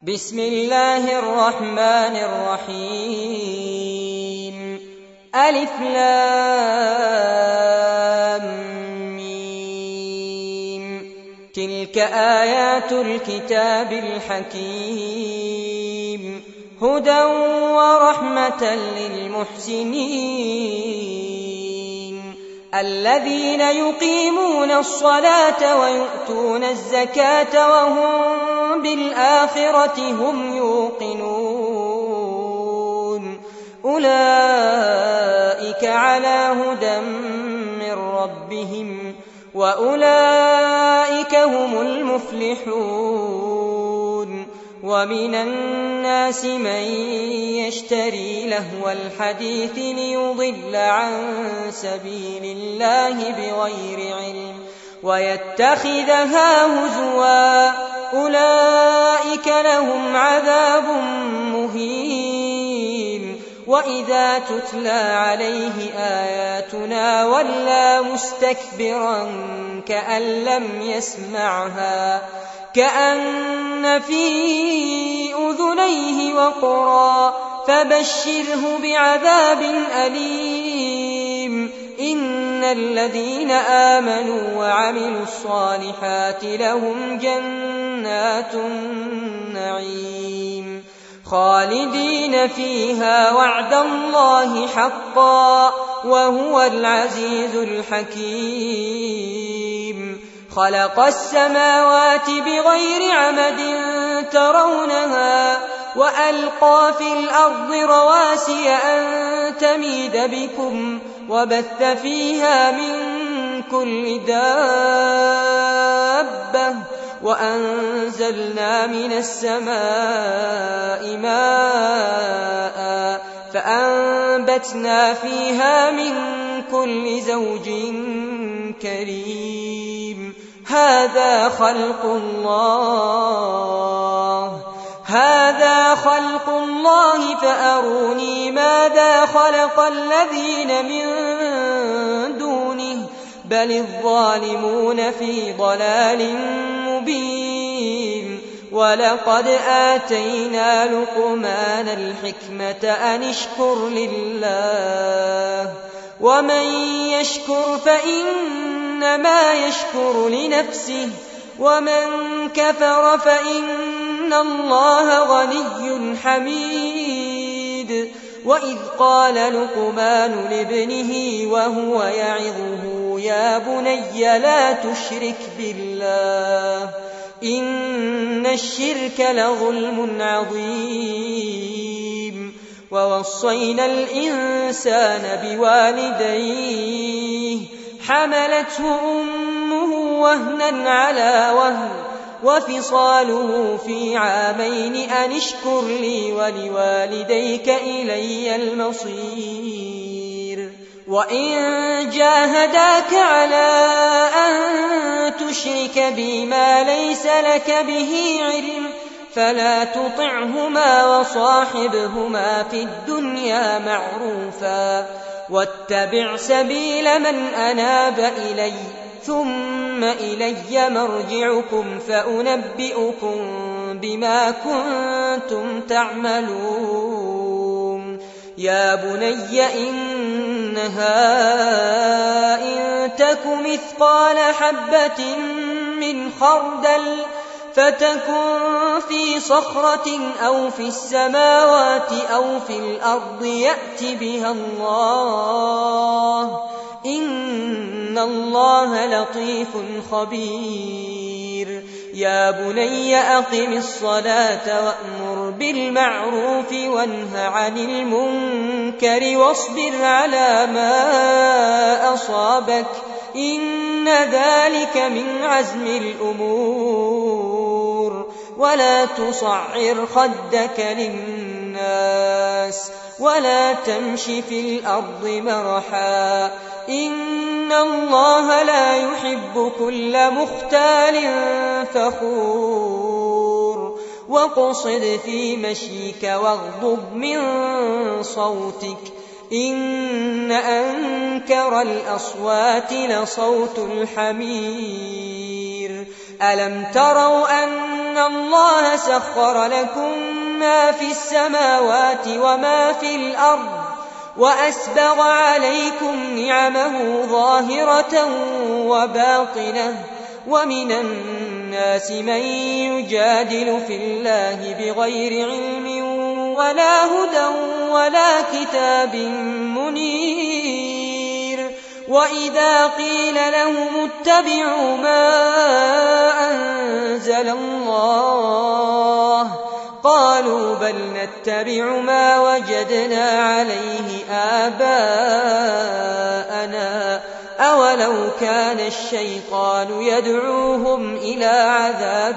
بسم الله الرحمن الرحيم ألف لام ميم تلك آيات الكتاب الحكيم هدى ورحمة للمحسنين الذين يقيمون الصلاة ويؤتون الزكاة وهم بالآخرة هم يوقنون أولئك على هدى من ربهم وأولئك هم المفلحون ومن الناس من يشتري لهو الحديث ليضل عن سبيل الله بغير علم ويتخذها هزوا أولئك لهم عذاب مهين وإذا تتلى عليه آياتنا ولى مستكبرا كأن لم يسمعها كأن في أذنيه وقرا فبشره بعذاب أليم إن الذين آمنوا وعملوا الصالحات لهم جنات النعيم خالدين فيها وعد الله حقا وهو العزيز الحكيم خلق السماوات بغير عمد ترونها وألقى في الأرض رواسي أن تميد بكم وبث فيها من كل دابة وأنزلنا من السماء ماء فأنبتنا فيها من كل زوج كريم هذا خلق الله فأروني ماذا خلق الذين من دونه بل الظالمون في ضلال مبين ولقد آتينا لقمان الحكمة أن اشكر لله ومن يشكر فإنما يشكر لنفسه ومن كفر فإن الله غني حميد وإذ قال لقمان لابنه وهو يعظه يا بني لا تشرك بالله إن الشرك لظلم عظيم ووصينا الإنسان بوالديه حملته أمه وهنا على وهن وفصاله في عامين أن اشكر لي ولوالديك إلي المصير وإن جاهداك على أن تشرك بي ما ليس لك به علم فلا تطعهما وصاحبهما في الدنيا معروفا واتبع سبيل من أناب إلي ثم إلي مرجعكم فأنبئكم بما كنتم تعملون يا بني إنها إن تك مثقال حبة من خردل فتكن في صخرة أو في السماوات أو في الأرض يأت بها الله إن الله لطيف خبير يا بني أقم الصلاة وأمر بالمعروف وانه عن المنكر واصبر على ما أصابك إن ذلك من عزم الأمور ولا تصعر خدك للناس ولا تمش في الأرض مرحا إن الله لا يحب كل مختال فخور واقصد في مشيك واغضب من صوتك إن أنكر الأصوات لصوت الحمير ألم تروا أن أن الله سخر لكم ما في السماوات وما في الأرض وأسبغ عليكم نعمه ظاهرة وباطنة ومن الناس من يجادل في الله بغير علم ولا هدى ولا كتاب منير وإذا قيل لهم اتبعوا ما أنزل الله قالوا بل نتبع ما وجدنا عليه آباءنا أولو كان الشيطان يدعوهم إلى عذاب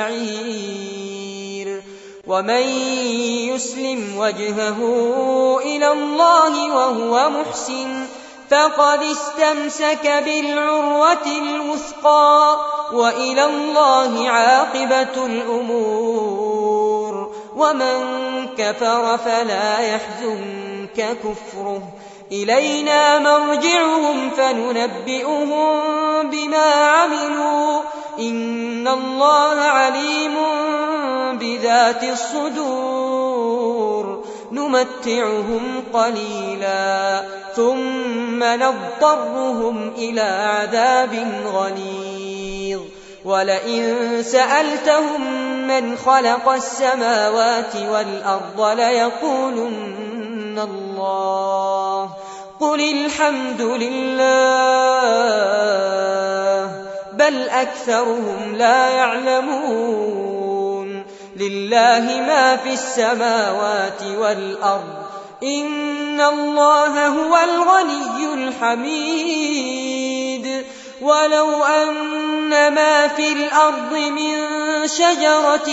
السعير ومن يسلم وجهه إلى الله وهو محسن فقد استمسك بالعروة الوثقى وإلى الله عاقبة الأمور ومن كفر فلا يحزنك كفره إلينا مرجعهم فننبئهم بما عملوا إن الله عليم بذات الصدور نمتعهم قليلا ثم نضطرهم إلى عذاب غليظ ولئن سألتهم من خلق السماوات والأرض ليقولن الله قل الحمد لله بل أكثرهم لا يعلمون لله ما في السماوات والأرض إن الله هو الغني الحميد ولو أن ما في الأرض من شجرة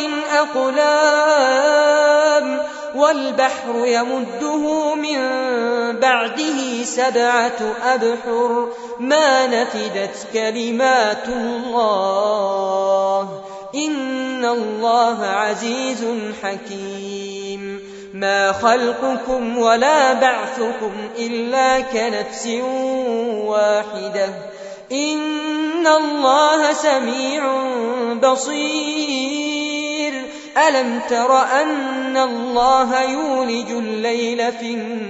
أقلام والبحر يمده من بعده 7 أبحر ما نفدت كلمات الله إن الله عزيز حكيم ما خلقكم ولا بعثكم إلا كنفس واحدة إن الله سميع بصير ألم تر أن الله يولج الليل في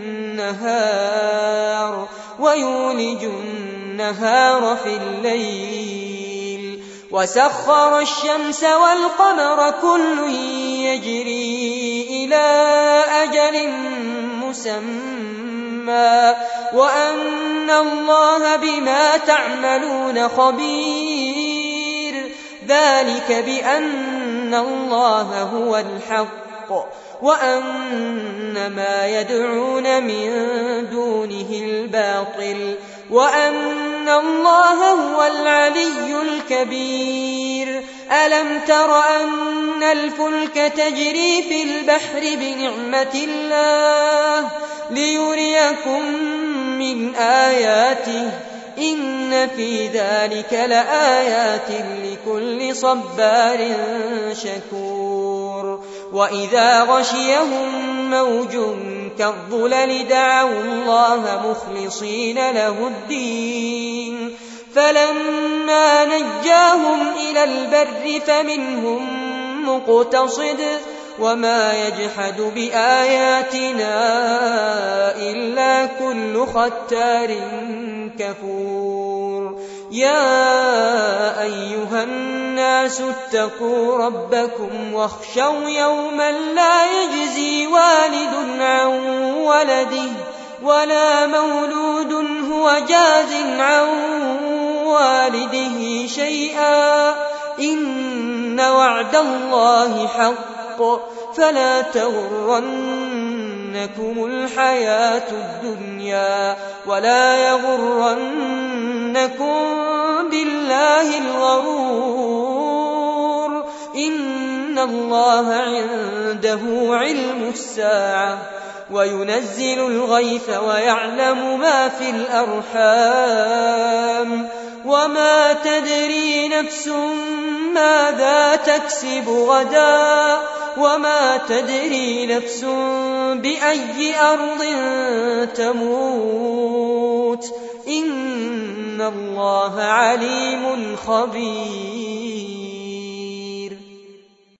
النهار ويولج النهار في الليل وسخر الشمس والقمر كل يجري إلى أجل مسمى وأن الله بما تعملون خبير ذلك بأن الله هو الحق وأن ما يدعون من دونه الباطل وأن الله هو العلي الكبير ألم تر أن الفلك تجري في البحر بنعمة الله ليريكم من آياته إن في ذلك لآيات لكل صبار شكور وإذا غشيهم موج كالظلل دعوا الله مخلصين له الدين فلما نجاهم إلى البر فمنهم مقتصد وما يجحد بآياتنا إلا كل ختار كفور يا أيها الناس اتقوا ربكم واخشوا يوما لا يجزي والد عن ولده ولا مولود هو جاز عن والده شيئا إن وعد الله حق فلا تغرنكم الحياة الدنيا ولا يغرنكم بالله الغرور إن الله عنده علم الساعة وينزل الغيث ويعلم ما في الأرحام وما تدري نفس ماذا تكسب غدا وما تدري نفس بأي أرض تموت إن الله عليم خبير